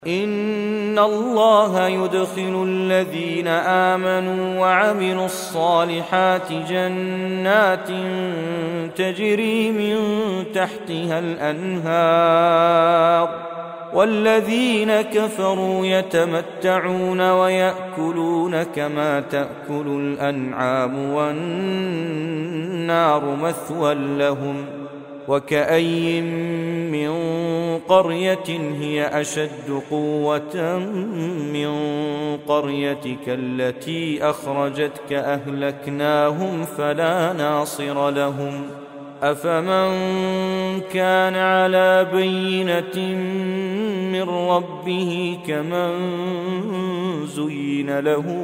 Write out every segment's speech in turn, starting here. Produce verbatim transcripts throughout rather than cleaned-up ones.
إن الله يدخل الذين آمنوا وعملوا الصالحات جنات تجري من تحتها الأنهار والذين كفروا يتمتعون ويأكلون كما تأكل الأنعام والنار مثوى لهم وكأي من قرية هي أشد قوة من قريتك التي أخرجتك أهلكناهم فلا ناصر لهم أفمن كان على بينة من ربه كمن زين له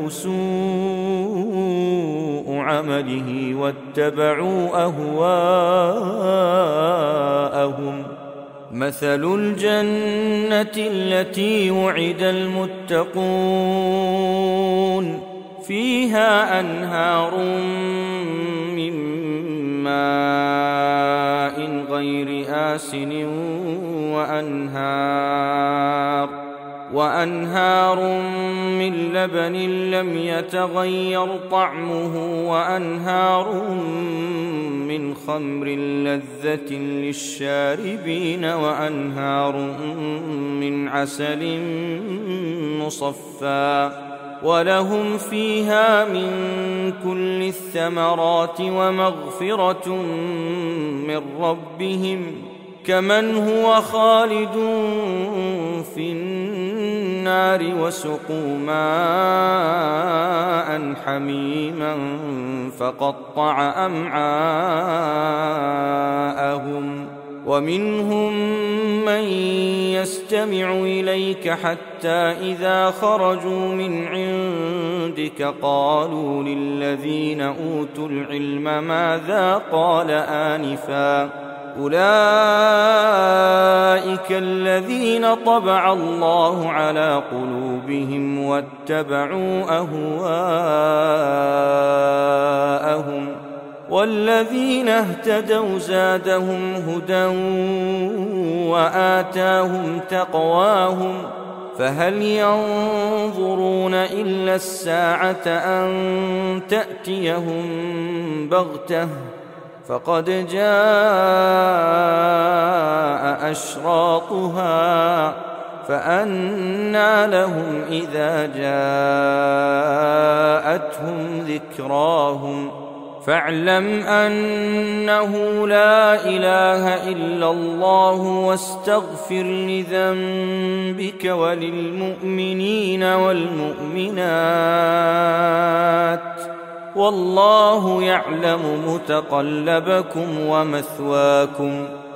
سوء عمله واتبعوا أهواءهم مثل الجنة التي وعد المتقون فيها أنهار من ماء غير آسن وأنهار وأنهار من لبن لم يتغير طعمه وأنهار من خمر لذة للشاربين وأنهار من عسل مصفى ولهم فيها من كل الثمرات ومغفرة من ربهم كمن هو خالد في النار وسقوا ماء حميما فقطع أمعاءهم ومنهم من يستمع إليك حتى إذا خرجوا من عندك قالوا للذين أوتوا العلم ماذا قال آنفا أولئك الذين طبع الله على قلوبهم واتبعوا أهواءهم والذين اهتدوا زادهم هدى وآتاهم تقواهم فهل ينظرون إلا الساعة أن تأتيهم بغتة فقد جاء أشراطها فأنى لهم إذا جاءتهم ذكراهم فاعلم أنه لا إله إلا الله واستغفر لذنبك وللمؤمنين والمؤمنات والله يعلم متقلبكم ومثواكم